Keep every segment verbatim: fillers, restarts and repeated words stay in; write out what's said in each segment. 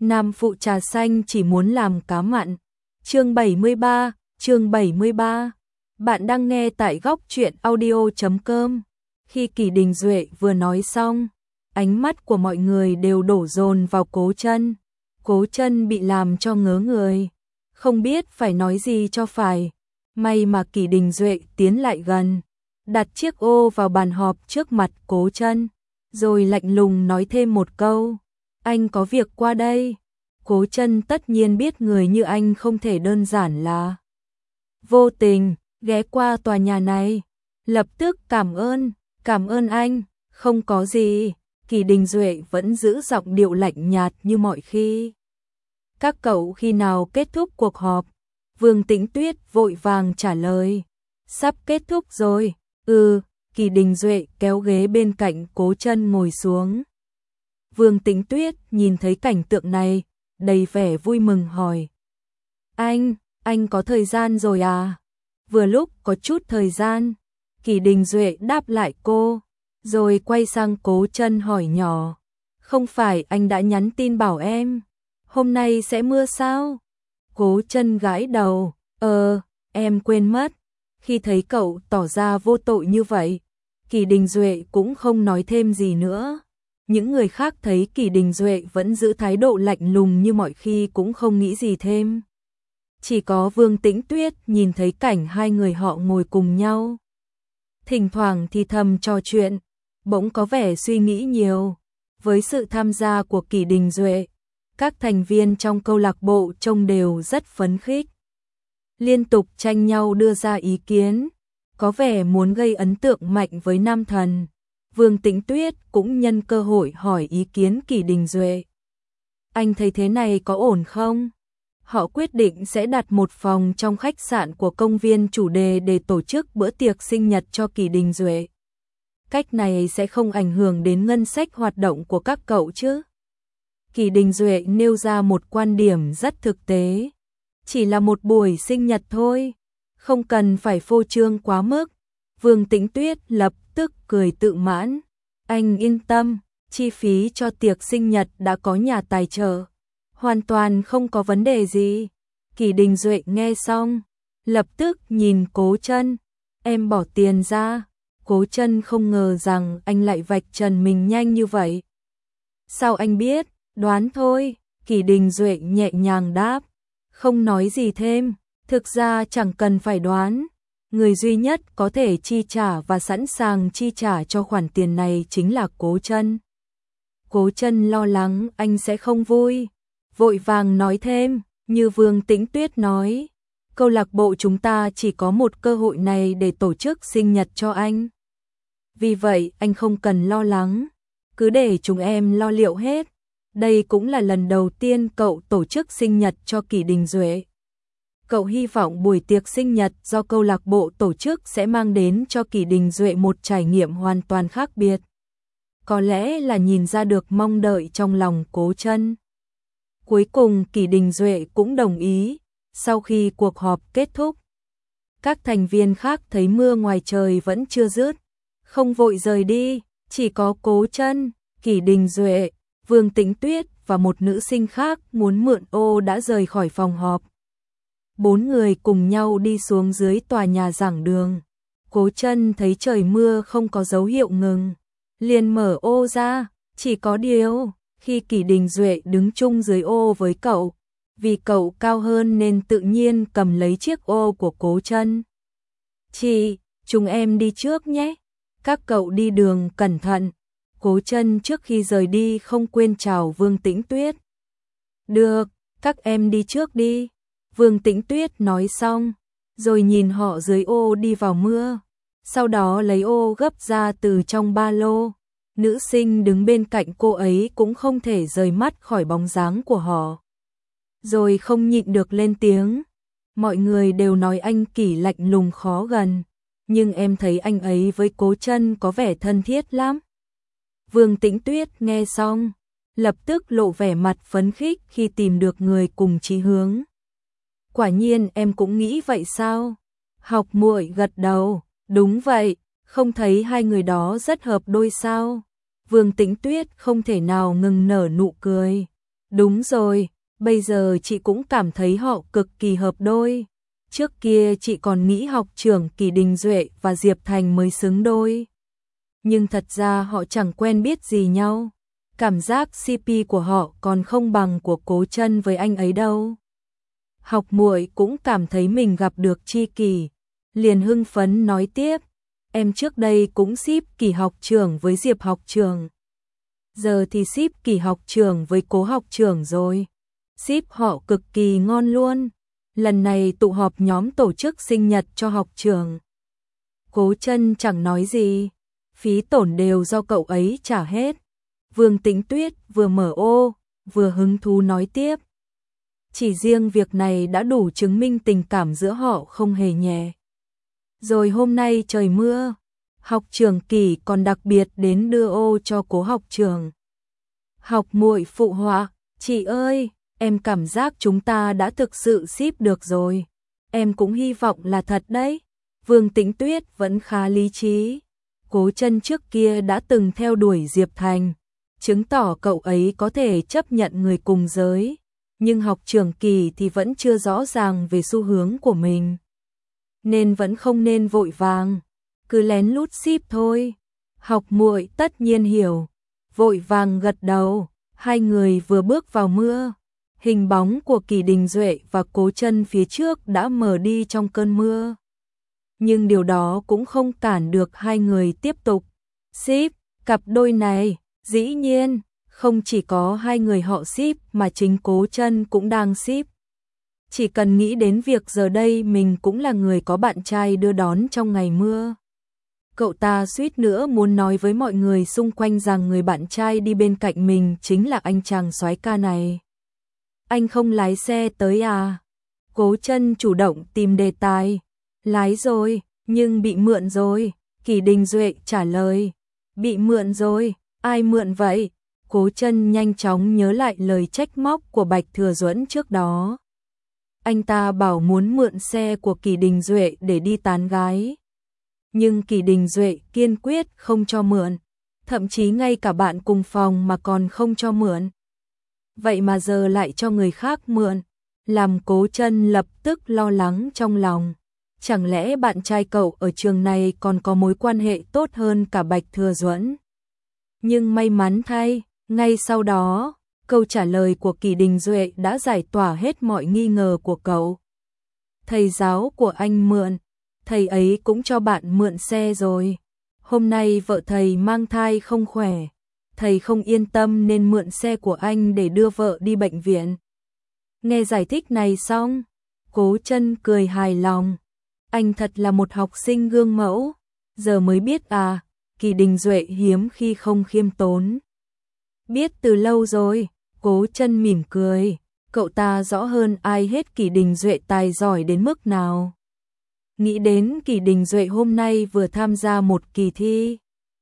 Nam phụ trà xanh chỉ muốn làm cá mặn. Chương bảy mươi ba, chương bảy mươi ba. Bạn đang nghe tại góc truyện audio chấm com. Khi Kỷ Đình Duệ vừa nói xong, ánh mắt của mọi người đều đổ dồn vào Cố Chân. Cố Chân bị làm cho ngớ người, không biết phải nói gì cho phải. May mà Kỷ Đình Duệ tiến lại gần, đặt chiếc ô vào bàn họp trước mặt Cố Chân, rồi lạnh lùng nói thêm một câu: "Anh có việc qua đây." Cố Chân tất nhiên biết người như anh không thể đơn giản là vô tình ghé qua tòa nhà này, lập tức cảm ơn, "Cảm ơn anh, không có gì." Kỷ Đình Duệ vẫn giữ giọng điệu lạnh nhạt như mọi khi. "Các cậu khi nào kết thúc cuộc họp?" Vương Tĩnh Tuyết vội vàng trả lời. "Sắp kết thúc rồi." "Ừ." Kỷ Đình Duệ kéo ghế bên cạnh Cố Chân ngồi xuống. Vương Tĩnh Tuyết nhìn thấy cảnh tượng này, đầy vẻ vui mừng hỏi: Anh, anh có thời gian rồi à?" "Vừa lúc có chút thời gian." Kỷ Đình Duệ đáp lại cô, rồi quay sang Cố Chân hỏi nhỏ: "Không phải anh đã nhắn tin bảo em hôm nay sẽ mưa sao?" Cố Chân gãi đầu: "Ờ, em quên mất." Khi thấy cậu tỏ ra vô tội như vậy, Kỷ Đình Duệ cũng không nói thêm gì nữa. Những người khác thấy Kỷ Đình Duệ vẫn giữ thái độ lạnh lùng như mọi khi cũng không nghĩ gì thêm. Chỉ có Vương Tĩnh Tuyết nhìn thấy cảnh hai người họ ngồi cùng nhau, thỉnh thoảng thì thầm trò chuyện, bỗng có vẻ suy nghĩ nhiều. Với sự tham gia của Kỷ Đình Duệ, các thành viên trong câu lạc bộ trông đều rất phấn khích, liên tục tranh nhau đưa ra ý kiến, có vẻ muốn gây ấn tượng mạnh với nam thần. Vương Tĩnh Tuyết cũng nhân cơ hội hỏi ý kiến Kỷ Đình Duệ: "Anh thấy thế này có ổn không?" Họ quyết định sẽ đặt một phòng trong khách sạn của công viên chủ đề để tổ chức bữa tiệc sinh nhật cho Kỷ Đình Duệ. "Cách này sẽ không ảnh hưởng đến ngân sách hoạt động của các cậu chứ?" Kỷ Đình Duệ nêu ra một quan điểm rất thực tế: "Chỉ là một buổi sinh nhật thôi, không cần phải phô trương quá mức." Vương Tĩnh Tuyết lập tức cười tự mãn: "Anh yên tâm, chi phí cho tiệc sinh nhật đã có nhà tài trợ, hoàn toàn không có vấn đề gì." Kỷ Đình Duệ nghe xong, lập tức nhìn Cố Chân: "Em bỏ tiền ra." Cố Chân không ngờ rằng anh lại vạch trần mình nhanh như vậy. "Sao anh biết?" "Đoán thôi." Kỷ Đình Duệ nhẹ nhàng đáp, không nói gì thêm. Thực ra chẳng cần phải đoán, người duy nhất có thể chi trả và sẵn sàng chi trả cho khoản tiền này chính là Cố Chân. Cố Chân lo lắng anh sẽ không vui, vội vàng nói thêm: "Như Vương Tĩnh Tuyết nói, câu lạc bộ chúng ta chỉ có một cơ hội này để tổ chức sinh nhật cho anh. Vì vậy anh không cần lo lắng, cứ để chúng em lo liệu hết. Đây cũng là lần đầu tiên cậu tổ chức sinh nhật cho Kỷ Đình Duệ. Cậu hy vọng buổi tiệc sinh nhật do câu lạc bộ tổ chức sẽ mang đến cho Kỷ Đình Duệ một trải nghiệm hoàn toàn khác biệt." Có lẽ là nhìn ra được mong đợi trong lòng Cố Chân. Cuối cùng Kỷ Đình Duệ cũng đồng ý. Sau khi cuộc họp kết thúc, các thành viên khác thấy mưa ngoài trời vẫn chưa dứt, không vội rời đi, chỉ có Cố Chân, Kỷ Đình Duệ, Vương Tĩnh Tuyết và một nữ sinh khác muốn mượn ô đã rời khỏi phòng họp. Bốn người cùng nhau đi xuống dưới tòa nhà giảng đường. Cố Chân thấy trời mưa không có dấu hiệu ngừng, liền mở ô ra. Chỉ có điều, khi Kỷ Đình Duệ đứng chung dưới ô với cậu, vì cậu cao hơn nên tự nhiên cầm lấy chiếc ô của Cố Chân. "Chị, chúng em đi trước nhé. Các cậu đi đường cẩn thận." Cố Chân trước khi rời đi không quên chào Vương Tĩnh Tuyết. "Được, các em đi trước đi." Vương Tĩnh Tuyết nói xong, rồi nhìn họ dưới ô đi vào mưa, sau đó lấy ô gấp ra từ trong ba lô. Nữ sinh đứng bên cạnh cô ấy cũng không thể rời mắt khỏi bóng dáng của họ, rồi không nhịn được lên tiếng: "Mọi người đều nói anh Kỷ lạnh lùng khó gần, nhưng em thấy anh ấy với Cố Chân có vẻ thân thiết lắm." Vương Tĩnh Tuyết nghe xong, lập tức lộ vẻ mặt phấn khích khi tìm được người cùng chí hướng. "Quả nhiên em cũng nghĩ vậy sao?" Học muội gật đầu, "Đúng vậy, không thấy hai người đó rất hợp đôi sao?" Vương Tĩnh Tuyết không thể nào ngừng nở nụ cười. Đúng rồi, bây giờ chị cũng cảm thấy họ cực kỳ hợp đôi. Trước kia chị còn nghĩ học trưởng Kỳ Đình Duệ và Diệp Thành mới xứng đôi. Nhưng thật ra họ chẳng quen biết gì nhau. Cảm giác xê pê của họ còn không bằng của Cố Chân với anh ấy đâu. Học muội cũng cảm thấy mình gặp được tri kỷ, liền hưng phấn nói tiếp, em trước đây cũng ship Kỳ học trưởng với Diệp học trưởng. Giờ thì ship Kỳ học trưởng với Cố học trưởng rồi. Ship họ cực kỳ ngon luôn. Lần này tụ họp nhóm tổ chức sinh nhật cho học trưởng. Cố Chân chẳng nói gì, phí tổn đều do cậu ấy trả hết. Vương Tĩnh Tuyết vừa mở ô, vừa hứng thú nói tiếp. Chỉ riêng việc này đã đủ chứng minh tình cảm giữa họ không hề nhẹ. Rồi hôm nay trời mưa, học trưởng Kỳ còn đặc biệt đến đưa ô cho Cố học trưởng. Học muội phụ họa, chị ơi, em cảm giác chúng ta đã thực sự ship được rồi. Em cũng hy vọng là thật đấy. Vương Tĩnh Tuyết vẫn khá lý trí. Cố Chân trước kia đã từng theo đuổi Diệp Thành, chứng tỏ cậu ấy có thể chấp nhận người cùng giới. Nhưng học trưởng Kỳ thì vẫn chưa rõ ràng về xu hướng của mình. Nên vẫn không nên vội vàng, cứ lén lút ship thôi. Học muội tất nhiên hiểu, vội vàng gật đầu. Hai người vừa bước vào mưa, hình bóng của Kỳ Đình Duệ và Cố Chân phía trước đã mờ đi trong cơn mưa. Nhưng điều đó cũng không cản được hai người tiếp tục ship. Cặp đôi này, dĩ nhiên, không chỉ có hai người họ ship mà chính Cố Chân cũng đang ship. Chỉ cần nghĩ đến việc giờ đây mình cũng là người có bạn trai đưa đón trong ngày mưa. Cậu ta suýt nữa muốn nói với mọi người xung quanh rằng người bạn trai đi bên cạnh mình chính là anh chàng soái ca này. Anh không lái xe tới à? Cố Chân chủ động tìm đề tài. Lái rồi, nhưng bị mượn rồi. Kỳ Đình Duệ trả lời. Bị mượn rồi, ai mượn vậy? Cố Chân nhanh chóng nhớ lại lời trách móc của Bạch Thừa Duẫn trước đó. Anh ta bảo muốn mượn xe của Kỳ Đình Duệ để đi tán gái. Nhưng Kỳ Đình Duệ kiên quyết không cho mượn, thậm chí ngay cả bạn cùng phòng mà còn không cho mượn. Vậy mà giờ lại cho người khác mượn, làm Cố Chân lập tức lo lắng trong lòng. Chẳng lẽ bạn trai cậu ở trường này còn có mối quan hệ tốt hơn cả Bạch Thừa Duẫn? Nhưng may mắn thay, ngay sau đó, câu trả lời của Kỳ Đình Duệ đã giải tỏa hết mọi nghi ngờ của cậu. Thầy giáo của anh mượn, thầy ấy cũng cho bạn mượn xe rồi. Hôm nay vợ thầy mang thai không khỏe, thầy không yên tâm nên mượn xe của anh để đưa vợ đi bệnh viện. Nghe giải thích này xong, Cố Chân cười hài lòng. Anh thật là một học sinh gương mẫu, giờ mới biết à, Kỳ Đình Duệ hiếm khi không khiêm tốn. Biết từ lâu rồi, Cố Chân mỉm cười, cậu ta rõ hơn ai hết Kỳ Đình Duệ tài giỏi đến mức nào. Nghĩ đến Kỳ Đình Duệ hôm nay vừa tham gia một kỳ thi,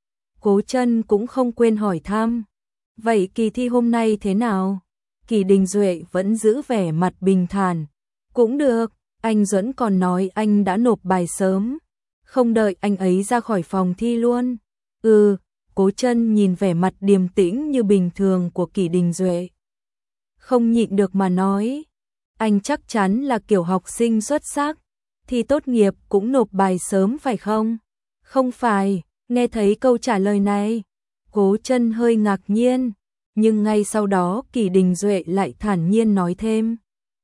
Cố Chân cũng không quên hỏi thăm. Vậy kỳ thi hôm nay thế nào? Kỳ Đình Duệ vẫn giữ vẻ mặt bình thản. Cũng được, anh Duẫn còn nói anh đã nộp bài sớm, không đợi anh ấy ra khỏi phòng thi luôn. Ừ, Cố Chân nhìn vẻ mặt điềm tĩnh như bình thường của Kỳ Đình Duệ, không nhịn được mà nói, anh chắc chắn là kiểu học sinh xuất sắc, thi tốt nghiệp cũng nộp bài sớm phải không? Không phải, nghe thấy câu trả lời này, Cố Chân hơi ngạc nhiên, nhưng ngay sau đó Kỳ Đình Duệ lại thản nhiên nói thêm.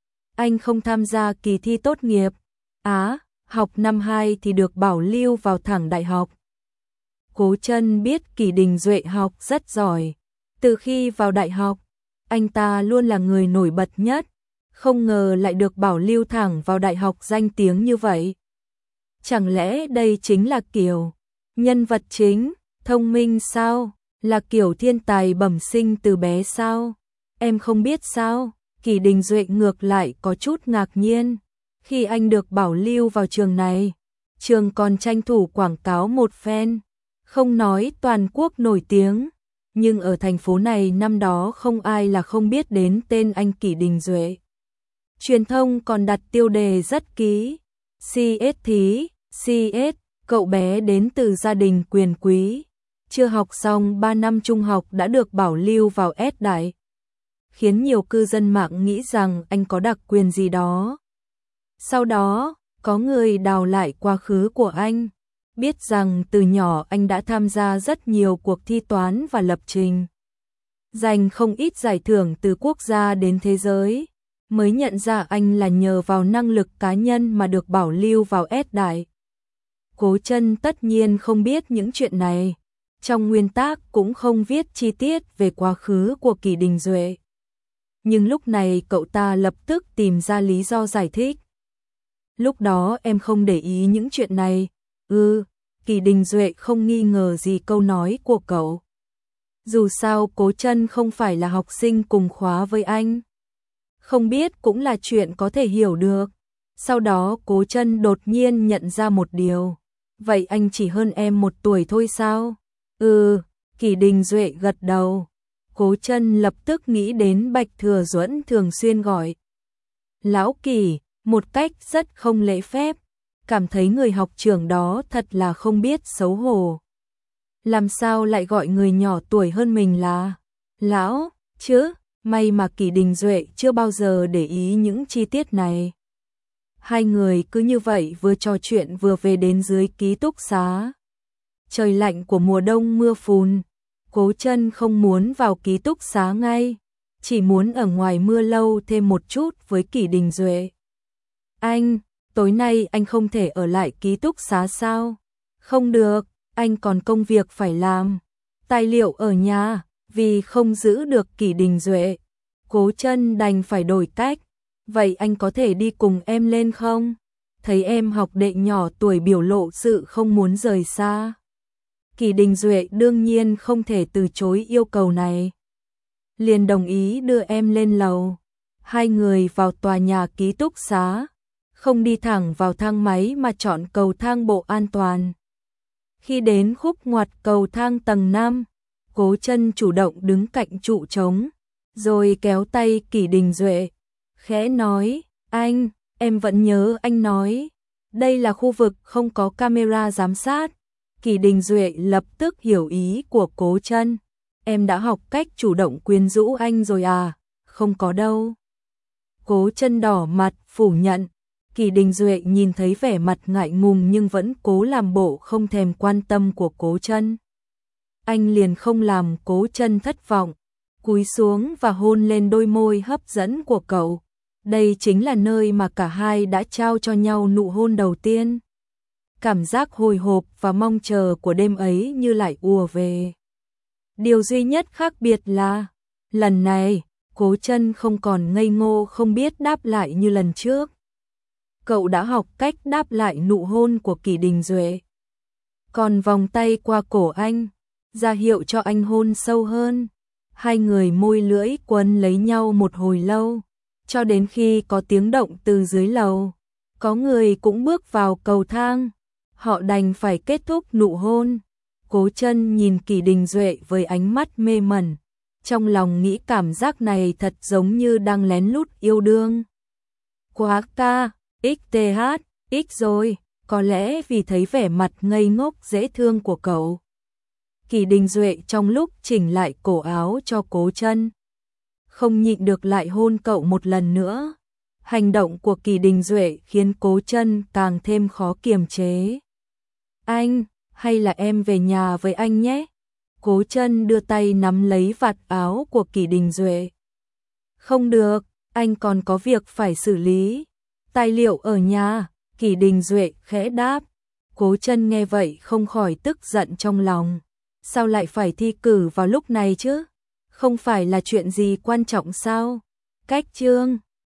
Anh không tham gia kỳ thi tốt nghiệp. Á, học năm hai thì được bảo lưu vào thẳng đại học. Cố Chân biết Kỳ Đình Duệ học rất giỏi. Từ khi vào đại học, anh ta luôn là người nổi bật nhất. Không ngờ lại được bảo lưu thẳng vào đại học danh tiếng như vậy. Chẳng lẽ đây chính là kiểu nhân vật chính, thông minh sao? Là kiểu thiên tài bẩm sinh từ bé sao? Em không biết sao? Kỳ Đình Duệ ngược lại có chút ngạc nhiên. Khi anh được bảo lưu vào trường này, trường còn tranh thủ quảng cáo một phen. Không nói toàn quốc nổi tiếng, nhưng ở thành phố này năm đó không ai là không biết đến tên anh Kỳ Đình Duệ. Truyền thông còn đặt tiêu đề rất kỹ. xê ét thí, xê ét, cậu bé đến từ gia đình quyền quý. Chưa học xong ba năm trung học đã được bảo lưu vào S đại. khiến nhiều cư dân mạng nghĩ rằng anh có đặc quyền gì đó. Sau đó, có người đào lại quá khứ của anh, biết rằng từ nhỏ anh đã tham gia rất nhiều cuộc thi toán và lập trình, giành không ít giải thưởng từ quốc gia đến thế giới, mới nhận ra anh là nhờ vào năng lực cá nhân mà được bảo lưu vào S đại. Cố Chân tất nhiên không biết những chuyện này, trong nguyên tác cũng không viết chi tiết về quá khứ của Kỷ Đình Duệ. Nhưng lúc này cậu ta lập tức tìm ra lý do giải thích. Lúc đó em không để ý những chuyện này. Ừ, Kỷ Đình Duệ không nghi ngờ gì câu nói của cậu. Dù sao Cố Chân không phải là học sinh cùng khóa với anh. Không biết cũng là chuyện có thể hiểu được. Sau đó Cố Chân đột nhiên nhận ra một điều. Vậy anh chỉ hơn em một tuổi thôi sao? Ừ, Kỷ Đình Duệ gật đầu. Cố Chân lập tức nghĩ đến Bạch Thừa Duẫn thường xuyên gọi Lão Kỷ, một cách rất không lễ phép, cảm thấy người học trưởng đó thật là không biết xấu hổ. Làm sao lại gọi người nhỏ tuổi hơn mình là Lão, chứ? May mà Kỷ Đình Duệ chưa bao giờ để ý những chi tiết này. Hai người cứ như vậy vừa trò chuyện vừa về đến dưới ký túc xá. Trời lạnh của mùa đông mưa phùn, Cố Chân không muốn vào ký túc xá ngay, chỉ muốn ở ngoài mưa lâu thêm một chút với Kỷ Đình Duệ. Anh, tối nay anh không thể ở lại ký túc xá sao? Không được, anh còn công việc phải làm. Tài liệu ở nhà, vì không giữ được Kỷ Đình Duệ, Cố Chân đành phải đổi cách. Vậy anh có thể đi cùng em lên không? Thấy em học đệ nhỏ tuổi biểu lộ sự không muốn rời xa. Kỷ Đình Duệ đương nhiên không thể từ chối yêu cầu này. Liền đồng ý đưa em lên lầu. Hai người vào tòa nhà ký túc xá, không đi thẳng vào thang máy mà chọn cầu thang bộ an toàn. Khi đến khúc ngoặt cầu thang tầng năm, Cố Chân chủ động đứng cạnh trụ trống, rồi kéo tay Kỷ Đình Duệ, khẽ nói, anh, em vẫn nhớ anh nói, đây là khu vực không có camera giám sát. Kỷ Đình Duệ lập tức hiểu ý của Cố Chân, em đã học cách chủ động quyến rũ anh rồi à? Không có đâu. Cố Chân đỏ mặt phủ nhận. Kỷ Đình Duệ nhìn thấy vẻ mặt ngại ngùng nhưng vẫn cố làm bộ không thèm quan tâm của Cố Chân. Anh liền không làm Cố Chân thất vọng, cúi xuống và hôn lên đôi môi hấp dẫn của cậu. Đây chính là nơi mà cả hai đã trao cho nhau nụ hôn đầu tiên. Cảm giác hồi hộp và mong chờ của đêm ấy như lại ùa về. Điều duy nhất khác biệt là, lần này, Cố Chân không còn ngây ngô không biết đáp lại như lần trước. Cậu đã học cách đáp lại nụ hôn của Kỷ Đình Duệ. Còn vòng tay qua cổ anh, ra hiệu cho anh hôn sâu hơn. Hai người môi lưỡi quấn lấy nhau một hồi lâu, cho đến khi có tiếng động từ dưới lầu. Có người cũng bước vào cầu thang. Họ đành phải kết thúc nụ hôn. Cố Chân nhìn Kỷ Đình Duệ với ánh mắt mê mẩn, trong lòng nghĩ cảm giác này thật giống như đang lén lút yêu đương. Quá ca, ích tê hát, ích rồi, có lẽ vì thấy vẻ mặt ngây ngốc dễ thương của cậu. Kỷ Đình Duệ trong lúc chỉnh lại cổ áo cho Cố Chân, không nhịn được lại hôn cậu một lần nữa. Hành động của Kỷ Đình Duệ khiến Cố Chân càng thêm khó kiềm chế. Anh, hay là em về nhà với anh nhé? Cố Chân đưa tay nắm lấy vạt áo của Kỷ Đình Duệ. Không được, anh còn có việc phải xử lý. Tài liệu ở nhà, Kỷ Đình Duệ khẽ đáp. Cố Chân nghe vậy không khỏi tức giận trong lòng. Sao lại phải thi cử vào lúc này chứ? Không phải là chuyện gì quan trọng sao? Cách chương